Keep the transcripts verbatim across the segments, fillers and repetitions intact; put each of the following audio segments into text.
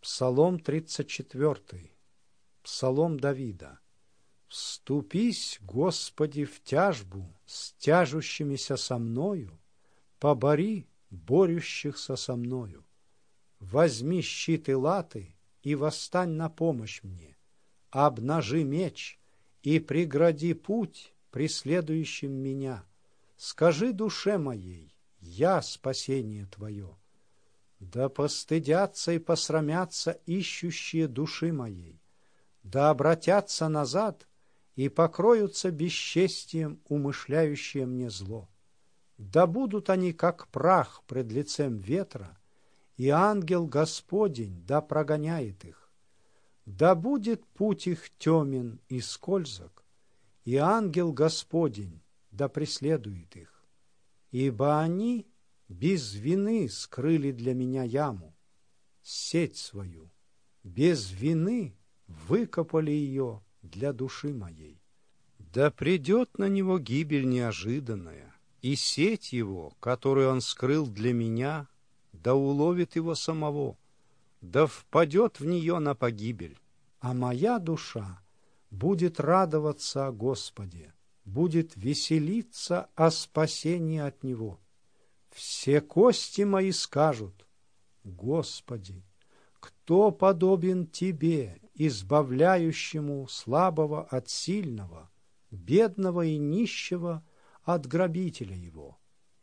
Псалом тридцать четвёртый. Псалом Давида. «Вступись, Господи, в тяжбу с тяжущимися со мною, побори борющихся со мною. Возьми щит и латы и восстань на помощь мне, обнажи меч и прегради путь преследующим меня. Скажи душе моей: я спасение Твое. Да постыдятся и посрамятся ищущие души моей, да обратятся назад и покроются бесчестием умышляющие мне зло. Да будут они, как прах пред лицем ветра, и ангел Господень да прогоняет их. Да будет путь их темен и скользок, и ангел Господень да преследует их. Ибо они без вины скрыли для меня яму, сеть свою, без вины выкопали ее для души моей. Да придет на него гибель неожиданная, и сеть его, которую он скрыл для меня, да уловит его самого, да впадет в нее на погибель. А моя душа будет радоваться о Господе, будет веселиться о спасении от Него. Все кости мои скажут: Господи, кто подобен Тебе, избавляющему слабого от сильного, бедного и нищего от грабителя его?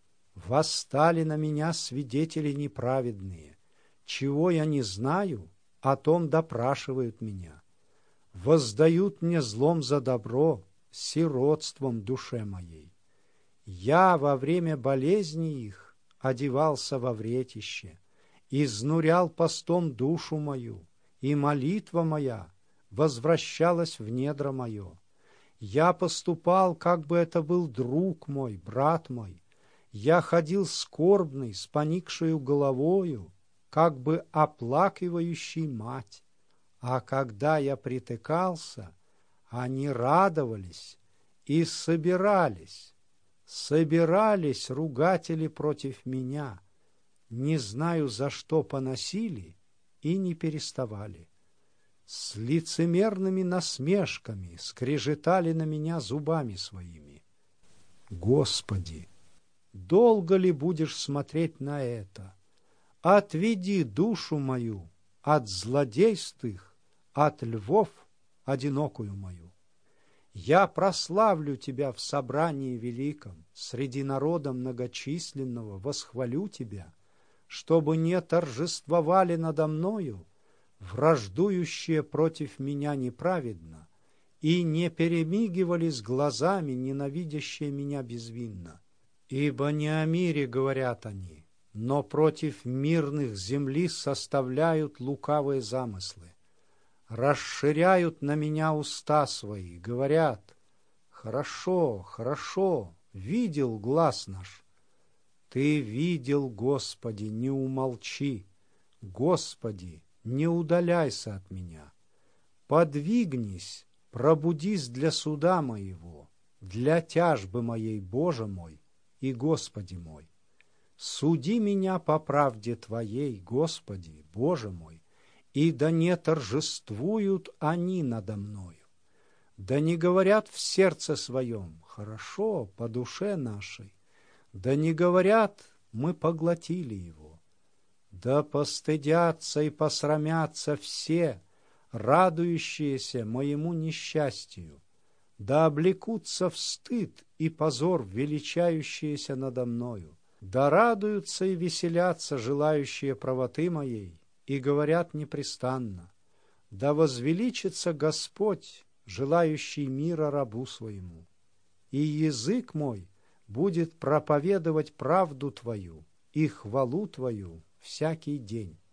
Восстали на меня свидетели неправедные, чего я не знаю, о том допрашивают меня. Воздают мне злом за добро, сиротством душе моей. Я во время болезни их одевался во вретище, изнурял постом душу мою, и молитва моя возвращалась в недра мое. Я поступал, как бы это был друг мой, брат мой. Я ходил скорбный, с поникшею головою, как бы оплакивающий мать. А когда я притыкался, они радовались и собирались. Собирались ругатели против меня, не знаю, за что поносили, и не переставали. С лицемерными насмешками скрежетали на меня зубами своими. Господи, долго ли будешь смотреть на это? Отведи душу мою от злодейств их, от львов одинокую мою. Я прославлю Тебя в собрании великом, среди народа многочисленного восхвалю Тебя, чтобы не торжествовали надо мною враждующие против меня неправедно и не перемигивали с глазами ненавидящие меня безвинно. Ибо не о мире говорят они, но против мирных земли составляют лукавые замыслы. Расширяют на меня уста свои, говорят: хорошо, хорошо, видел глаз наш. Ты видел, Господи, не умолчи, Господи, не удаляйся от меня. Подвигнись, пробудись для суда моего, для тяжбы моей, Боже мой и Господи мой. Суди меня по правде Твоей, Господи, Боже мой, и да не торжествуют они надо мною, да не говорят в сердце своем: хорошо, по душе нашей, да не говорят: мы поглотили его. Да постыдятся и посрамятся все, радующиеся моему несчастью, да облекутся в стыд и позор величающиеся надо мною, да радуются и веселятся желающие правоты моей, и говорят непрестанно: да возвеличится Господь, желающий мира рабу своему. И язык мой будет проповедовать правду Твою и хвалу Твою всякий день.